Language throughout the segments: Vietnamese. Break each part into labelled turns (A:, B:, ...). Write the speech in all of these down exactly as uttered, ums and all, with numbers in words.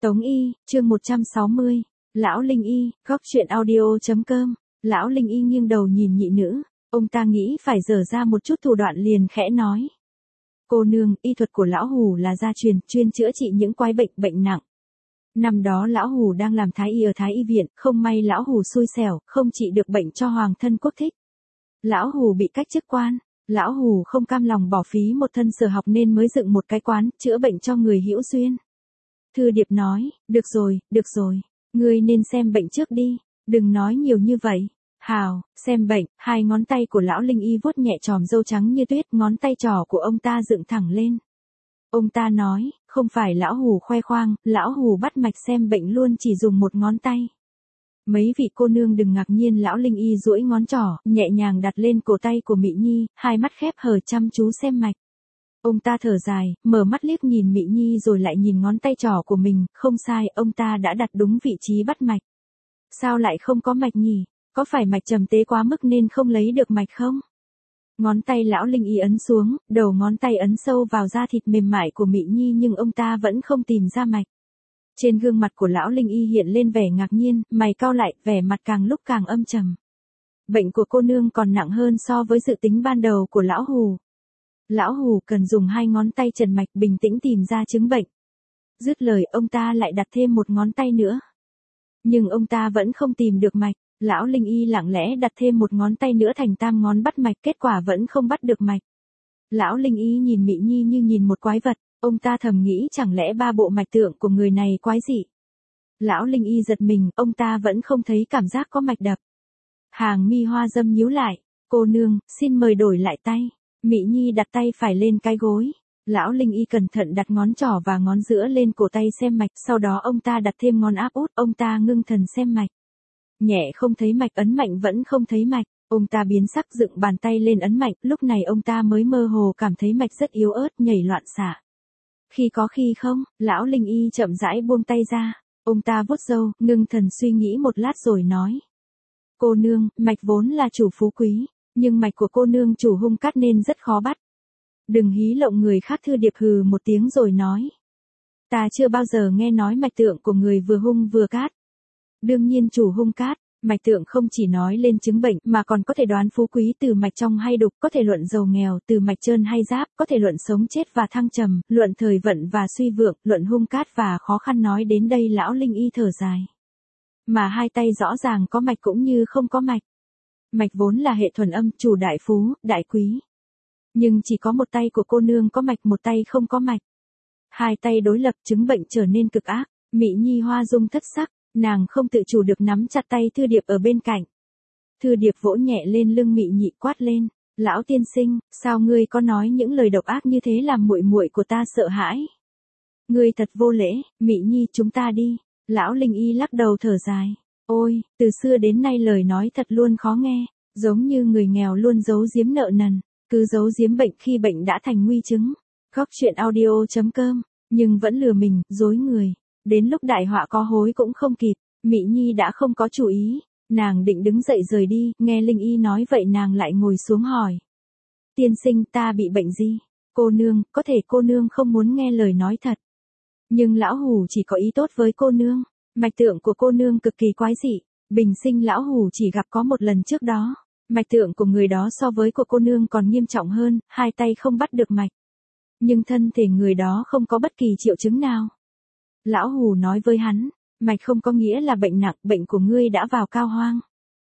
A: Tống Y, chương một trăm sáu mươi. Lão Linh Y, góc truyện audio.com. Lão Linh Y nghiêng đầu nhìn nhị nữ, ông ta nghĩ phải dở ra một chút thủ đoạn liền khẽ nói. Cô nương, y thuật của lão Hù là gia truyền, chuyên chữa trị những quái bệnh, bệnh nặng. Năm đó lão Hù đang làm thái y ở thái y viện, không may lão Hù xui xẻo, không trị được bệnh cho hoàng thân quốc thích. Lão Hù bị cách chức quan, lão Hù không cam lòng bỏ phí một thân sở học nên mới dựng một cái quán, chữa bệnh cho người hữu duyên. Thư Điệp nói, được rồi, được rồi, ngươi nên xem bệnh trước đi, đừng nói nhiều như vậy. Hào, xem bệnh, hai ngón tay của lão Linh Y vuốt nhẹ chòm râu trắng như tuyết, ngón tay trỏ của ông ta dựng thẳng lên. Ông ta nói, không phải lão Hù khoe khoang, lão Hù bắt mạch xem bệnh luôn chỉ dùng một ngón tay. Mấy vị cô nương đừng ngạc nhiên, lão Linh Y duỗi ngón trỏ, nhẹ nhàng đặt lên cổ tay của Mị Nhi, hai mắt khép hờ chăm chú xem mạch. Ông ta thở dài, mở mắt liếc nhìn Mị Nhi rồi lại nhìn ngón tay trỏ của mình, không sai, ông ta đã đặt đúng vị trí bắt mạch. Sao lại không có mạch nhỉ? Có phải mạch trầm tế quá mức nên không lấy được mạch không? Ngón tay lão Linh Y ấn xuống, đầu ngón tay ấn sâu vào da thịt mềm mại của Mị Nhi nhưng ông ta vẫn không tìm ra mạch. Trên gương mặt của lão Linh Y hiện lên vẻ ngạc nhiên, mày cau lại, vẻ mặt càng lúc càng âm trầm. Bệnh của cô nương còn nặng hơn so với dự tính ban đầu của lão Hù. Lão Hù cần dùng hai ngón tay trần mạch bình tĩnh tìm ra chứng bệnh. Dứt lời ông ta lại đặt thêm một ngón tay nữa. Nhưng ông ta vẫn không tìm được mạch. Lão Linh Y lặng lẽ đặt thêm một ngón tay nữa thành tam ngón bắt mạch, kết quả vẫn không bắt được mạch. Lão Linh Y nhìn Mị Nhi như nhìn một quái vật, ông ta thầm nghĩ chẳng lẽ ba bộ mạch tượng của người này quái dị. Lão Linh Y giật mình, ông ta vẫn không thấy cảm giác có mạch đập. Hàng mi hoa dâm nhíu lại, cô nương, xin mời đổi lại tay. Mị Nhi đặt tay phải lên cái gối. Lão Linh Y cẩn thận đặt ngón trỏ và ngón giữa lên cổ tay xem mạch, sau đó ông ta đặt thêm ngón áp út, ông ta ngưng thần xem mạch. Nhẹ không thấy mạch, ấn mạnh vẫn không thấy mạch, ông ta biến sắc dựng bàn tay lên ấn mạnh, lúc này ông ta mới mơ hồ cảm thấy mạch rất yếu ớt, nhảy loạn xạ. Khi có khi không, lão Linh Y chậm rãi buông tay ra, ông ta vuốt râu, ngưng thần suy nghĩ một lát rồi nói. Cô nương, mạch vốn là chủ phú quý, nhưng mạch của cô nương chủ hung cát nên rất khó bắt. Đừng hí lộng người khác. Thư Điệp hừ một tiếng rồi nói. Ta chưa bao giờ nghe nói mạch tượng của người vừa hung vừa cát. Đương nhiên chủ hung cát, mạch tượng không chỉ nói lên chứng bệnh mà còn có thể đoán phú quý từ mạch trong hay đục, có thể luận giàu nghèo từ mạch trơn hay giáp, có thể luận sống chết và thăng trầm, luận thời vận và suy vượng, luận hung cát và khó khăn. Nói đến đây lão Linh Y thở dài. Mà hai tay rõ ràng có mạch cũng như không có mạch. Mạch vốn là hệ thuần âm, chủ đại phú, đại quý. Nhưng chỉ có một tay của cô nương có mạch, một tay không có mạch. Hai tay đối lập, chứng bệnh trở nên cực ác. Mị Nhi hoa dung thất sắc, nàng không tự chủ được nắm chặt tay Thư Điệp ở bên cạnh. Thư Điệp vỗ nhẹ lên lưng Mị Nhị quát lên, lão tiên sinh, sao ngươi có nói những lời độc ác như thế làm muội muội của ta sợ hãi? Ngươi thật vô lễ. Mị Nhi, chúng ta đi. Lão Linh Y lắc đầu thở dài. Ôi, từ xưa đến nay lời nói thật luôn khó nghe, giống như người nghèo luôn giấu giếm nợ nần, cứ giấu giếm bệnh khi bệnh đã thành nguy chứng. Góc truyện audio.com, nhưng vẫn lừa mình, dối người. Đến lúc đại họa có hối cũng không kịp, Mị Nhi đã không có chủ ý, nàng định đứng dậy rời đi, nghe Linh Y nói vậy nàng lại ngồi xuống hỏi. Tiên sinh, ta bị bệnh gì? Cô nương, có thể cô nương không muốn nghe lời nói thật. Nhưng lão Hù chỉ có ý tốt với cô nương, mạch tượng của cô nương cực kỳ quái dị, bình sinh lão Hù chỉ gặp có một lần trước đó. Mạch tượng của người đó so với của cô nương còn nghiêm trọng hơn, hai tay không bắt được mạch. Nhưng thân thể người đó không có bất kỳ triệu chứng nào. Lão Hù nói với hắn, mạch không có nghĩa là bệnh nặng, bệnh của ngươi đã vào cao hoang.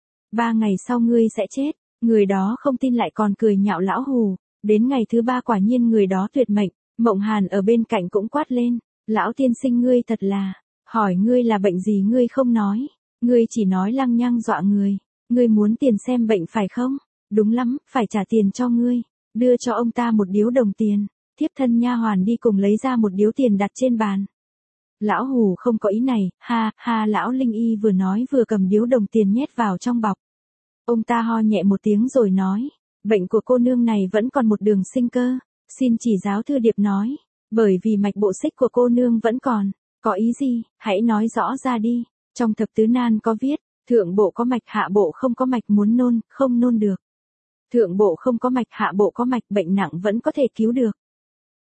A: Ba ngày sau ngươi sẽ chết. Người đó không tin lại còn cười nhạo lão Hù. Đến ngày thứ ba quả nhiên người đó tuyệt mệnh. Mộng Hàn ở bên cạnh cũng quát lên, lão tiên sinh ngươi thật là, hỏi ngươi là bệnh gì ngươi không nói, ngươi chỉ nói lăng nhăng dọa người. Ngươi muốn tiền xem bệnh phải không? Đúng lắm, phải trả tiền cho ngươi. Đưa cho ông ta một điếu đồng tiền. Thiếp thân nha hoàn đi cùng lấy ra một điếu tiền đặt trên bàn. Lão Hù không có ý này, ha, ha. Lão Linh Y vừa nói vừa cầm điếu đồng tiền nhét vào trong bọc. Ông ta ho nhẹ một tiếng rồi nói, bệnh của cô nương này vẫn còn một đường sinh cơ, xin chỉ giáo. Thư Điệp nói, bởi vì mạch bộ xích của cô nương vẫn còn, có ý gì, hãy nói rõ ra đi. Trong thập tứ nan có viết, thượng bộ có mạch, hạ bộ không có mạch, muốn nôn, không nôn được. Thượng bộ không có mạch, hạ bộ có mạch, bệnh nặng vẫn có thể cứu được.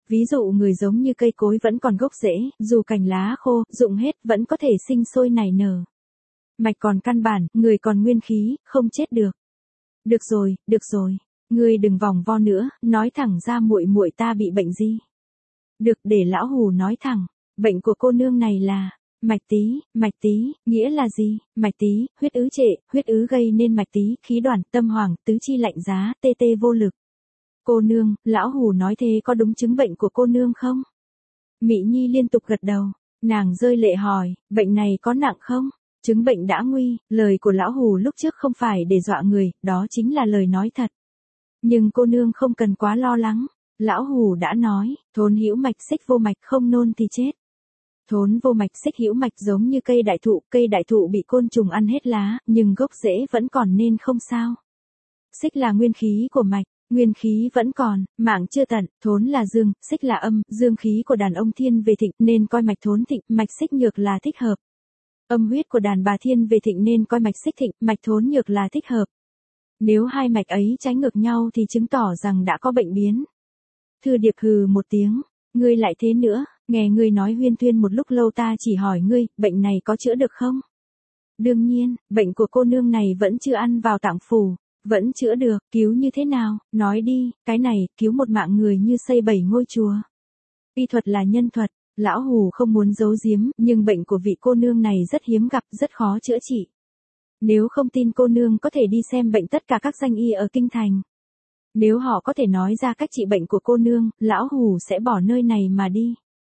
A: Ví dụ người giống như cây cối vẫn còn gốc rễ, dù cành lá khô, rụng hết, vẫn có thể sinh sôi nảy nở. Mạch còn căn bản, người còn nguyên khí, không chết được. Được rồi, được rồi. Ngươi đừng vòng vo nữa, nói thẳng ra muội muội ta bị bệnh gì. Được, để lão Hù nói thẳng. Bệnh của cô nương này là mạch tí, mạch tí, nghĩa là gì? Mạch tí, huyết ứ trệ, huyết ứ gây nên mạch tí, khí đoàn, tâm hoàng, tứ chi lạnh giá, tê tê vô lực. Cô nương, lão Hù nói thế có đúng chứng bệnh của cô nương không? Mị Nhi liên tục gật đầu, nàng rơi lệ hỏi, bệnh này có nặng không? Chứng bệnh đã nguy, lời của lão Hù lúc trước không phải để dọa người, đó chính là lời nói thật. Nhưng cô nương không cần quá lo lắng, lão Hù đã nói, thốn hữu mạch xích vô mạch không nôn thì chết. Thốn vô mạch xích hữu mạch giống như cây đại thụ, cây đại thụ bị côn trùng ăn hết lá, nhưng gốc rễ vẫn còn nên không sao. Xích là nguyên khí của mạch, nguyên khí vẫn còn, mạng chưa tận, thốn là dương, xích là âm, dương khí của đàn ông thiên về thịnh nên coi mạch thốn thịnh, mạch xích nhược là thích hợp. Âm huyết của đàn bà thiên về thịnh nên coi mạch xích thịnh, mạch thốn nhược là thích hợp. Nếu hai mạch ấy trái ngược nhau thì chứng tỏ rằng đã có bệnh biến. Thư Điệp hừ một tiếng, ngươi lại thế nữa, nghe ngươi nói huyên thuyên một lúc lâu ta chỉ hỏi ngươi, bệnh này có chữa được không? Đương nhiên, bệnh của cô nương này vẫn chưa ăn vào tạng phủ, vẫn chữa được, cứu như thế nào, nói đi, cái này, cứu một mạng người như xây bảy ngôi chùa. Y thuật là nhân thuật, lão Hù không muốn giấu giếm, nhưng bệnh của vị cô nương này rất hiếm gặp, rất khó chữa trị. Nếu không tin cô nương có thể đi xem bệnh tất cả các danh y ở kinh thành. Nếu họ có thể nói ra cách trị bệnh của cô nương, lão Hù sẽ bỏ nơi này mà đi.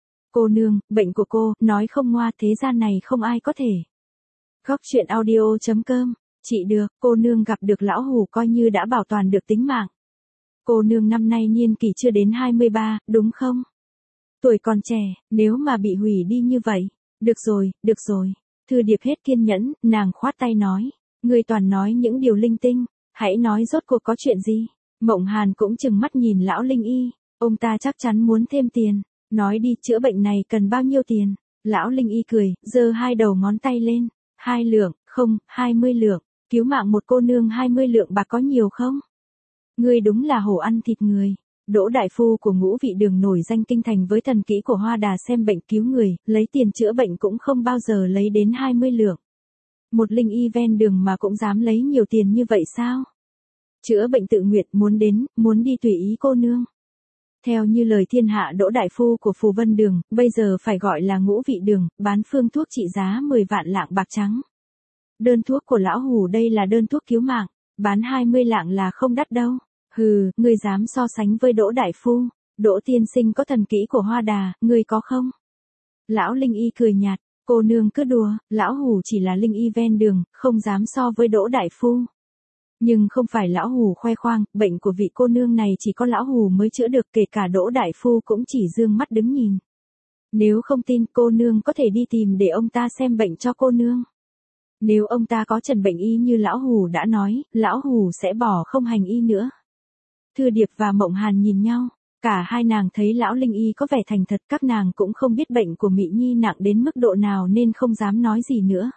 A: Cô nương, bệnh của cô, nói không ngoa, thế gian này không ai có thể. Góc truyện audio chấm com, trị được, cô nương gặp được lão Hù coi như đã bảo toàn được tính mạng. Cô nương năm nay niên kỷ chưa đến hai mươi ba, đúng không? Tuổi còn trẻ, nếu mà bị hủy đi như vậy. Được rồi, được rồi. Thư Điệp hết kiên nhẫn, nàng khoát tay nói. Ngươi toàn nói những điều linh tinh, hãy nói rốt cuộc có chuyện gì. Mộng Hàn cũng chừng mắt nhìn lão Linh Y, ông ta chắc chắn muốn thêm tiền. Nói đi, chữa bệnh này cần bao nhiêu tiền? Lão Linh Y cười, giơ hai đầu ngón tay lên. Hai lượng, không, hai mươi lượng. Cứu mạng một cô nương hai mươi lượng bạc có nhiều không? Ngươi đúng là hổ ăn thịt người. Đỗ đại phu của Ngũ Vị Đường nổi danh kinh thành với thần kỹ của Hoa Đà xem bệnh cứu người, lấy tiền chữa bệnh cũng không bao giờ lấy đến hai mươi lượng. Một linh y ven đường mà cũng dám lấy nhiều tiền như vậy sao? Chữa bệnh tự nguyện, muốn đến, muốn đi tùy ý cô nương. Theo như lời thiên hạ Đỗ đại phu của Phù Vân Đường, bây giờ phải gọi là Ngũ Vị Đường, bán phương thuốc trị giá mười vạn lạng bạc trắng. Đơn thuốc của lão Hù đây là đơn thuốc cứu mạng, bán hai mươi lạng là không đắt đâu. Hừ, ngươi dám so sánh với Đỗ đại phu? Đỗ tiên sinh có thần kỹ của Hoa Đà, ngươi có không? Lão Linh Y cười nhạt, cô nương cứ đùa, lão Hù chỉ là linh y ven đường, không dám so với Đỗ đại phu. Nhưng không phải lão Hù khoe khoang, bệnh của vị cô nương này chỉ có lão Hù mới chữa được, kể cả Đỗ đại phu cũng chỉ dương mắt đứng nhìn. Nếu không tin, cô nương có thể đi tìm để ông ta xem bệnh cho cô nương. Nếu ông ta có trần bệnh y như lão Hù đã nói, lão Hù sẽ bỏ không hành y nữa. Thư Điệp và Mộng Hàn nhìn nhau, cả hai nàng thấy lão Linh Y có vẻ thành thật, các nàng cũng không biết bệnh của Mị Nhi nặng đến mức độ nào nên không dám nói gì nữa.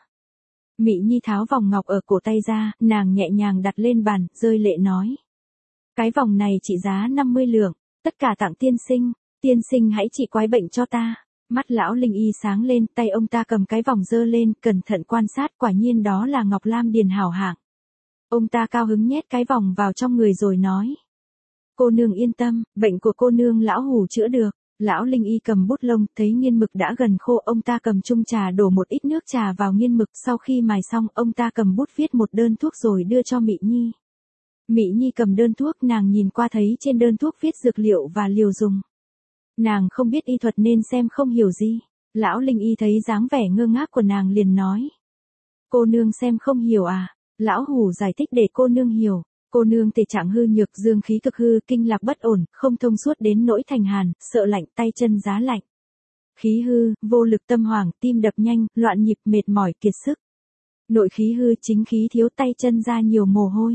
A: Mị Nhi tháo vòng ngọc ở cổ tay ra, nàng nhẹ nhàng đặt lên bàn, rơi lệ nói. Cái vòng này trị giá năm mươi lượng, tất cả tặng tiên sinh, tiên sinh hãy trị quái bệnh cho ta. Mắt lão Linh Y sáng lên, tay ông ta cầm cái vòng giơ lên, cẩn thận quan sát, quả nhiên đó là ngọc lam điền hảo hạng. Ông ta cao hứng nhét cái vòng vào trong người rồi nói. Cô nương yên tâm, bệnh của cô nương lão Hù chữa được. Lão Linh Y cầm bút lông, thấy nghiên mực đã gần khô, ông ta cầm chung trà đổ một ít nước trà vào nghiên mực, sau khi mài xong, ông ta cầm bút viết một đơn thuốc rồi đưa cho Mị Nhi. Mị Nhi cầm đơn thuốc, nàng nhìn qua thấy trên đơn thuốc viết dược liệu và liều dùng. Nàng không biết y thuật nên xem không hiểu gì. Lão Linh Y thấy dáng vẻ ngơ ngác của nàng liền nói. Cô nương xem không hiểu à? Lão Hù giải thích để cô nương hiểu. Cô nương thể trạng hư nhược, dương khí cực hư, kinh lạc bất ổn, không thông suốt đến nỗi thành hàn, sợ lạnh, tay chân giá lạnh. Khí hư, vô lực, tâm hoảng, tim đập nhanh, loạn nhịp, mệt mỏi, kiệt sức. Nội khí hư, chính khí thiếu, tay chân ra nhiều mồ hôi.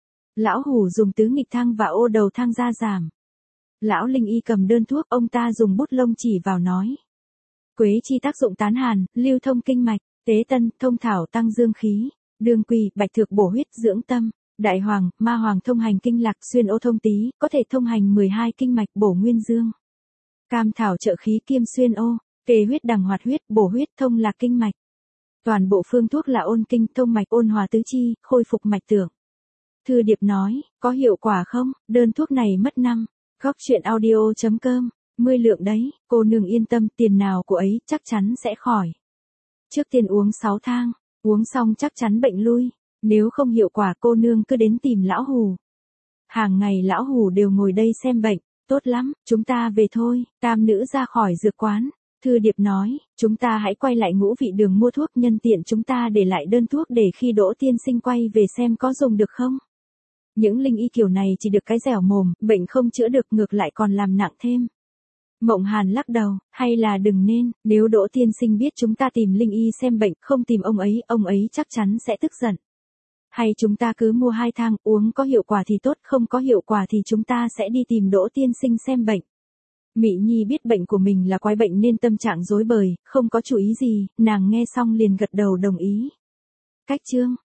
A: Lão Hù dùng tứ nghịch thang và ô đầu thang ra giảm. Lão Linh Y cầm đơn thuốc, ông ta dùng bút lông chỉ vào nói. Quế chi tác dụng tán hàn, lưu thông kinh mạch, tế tân, thông thảo tăng dương khí, đương quỳ, bạch thược bổ huyết, dưỡng tâm. Đại hoàng, ma hoàng thông hành kinh lạc, xuyên ô thông tý, có thể thông hành mười hai kinh mạch bổ nguyên dương. cam thảo trợ khí kiêm xuyên ô, kề huyết đằng hoạt huyết, bổ huyết thông lạc kinh mạch. Toàn bộ phương thuốc là ôn kinh, thông mạch, ôn hòa tứ chi, khôi phục mạch tưởng. Thư Điệp nói, có hiệu quả không? Đơn thuốc này mất năm. Góc chuyện audio chấm com, mười lượng đấy, cô nương yên tâm, tiền nào của ấy, chắc chắn sẽ khỏi. Trước tiên uống sáu thang, uống xong chắc chắn bệnh lui, nếu không hiệu quả cô nương cứ đến tìm lão Hù. Hàng ngày lão Hù đều ngồi đây xem bệnh, tốt lắm, chúng ta về thôi, tam nữ ra khỏi dược quán. Thư Điệp nói, chúng ta hãy quay lại Ngũ Vị Đường mua thuốc, nhân tiện chúng ta để lại đơn thuốc để khi Đỗ tiên sinh quay về xem có dùng được không. Những linh y kiểu này chỉ được cái dẻo mồm, bệnh không chữa được ngược lại còn làm nặng thêm. Mộng Hàn lắc đầu, hay là đừng nên, nếu Đỗ tiên sinh biết chúng ta tìm linh y xem bệnh, không tìm ông ấy, ông ấy chắc chắn sẽ tức giận. Hay chúng ta cứ mua hai thang, uống có hiệu quả thì tốt, không có hiệu quả thì chúng ta sẽ đi tìm Đỗ tiên sinh xem bệnh. Mị Nhi biết bệnh của mình là quái bệnh nên tâm trạng rối bời, không có chủ ý gì, nàng nghe xong liền gật đầu đồng ý. Cách chương